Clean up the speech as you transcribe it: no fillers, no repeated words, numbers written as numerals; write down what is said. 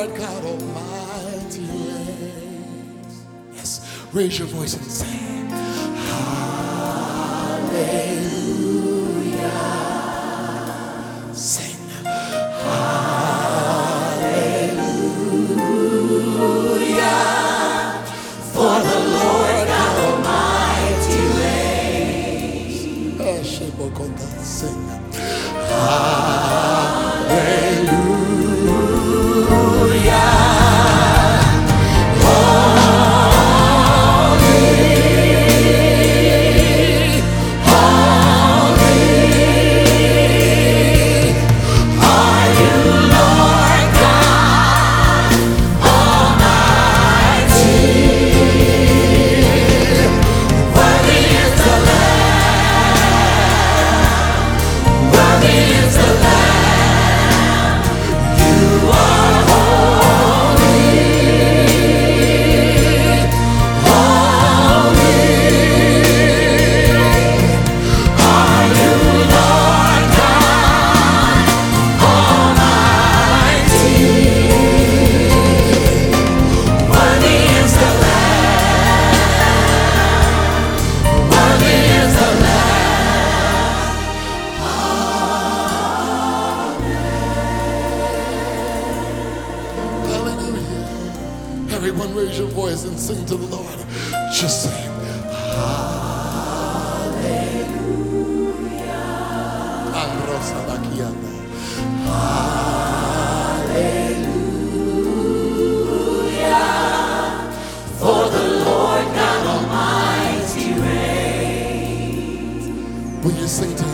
Lord God Almighty reigns. Yes, raise your voice and sing. Hallelujah. Sing. Hallelujah. For the Lord God Almighty reigns. Sing. Hallelujah. Everyone raise your voice and sing to the Lord. Just sing. Hallelujah. Hallelujah. For the Lord God Almighty reigns. Will you sing to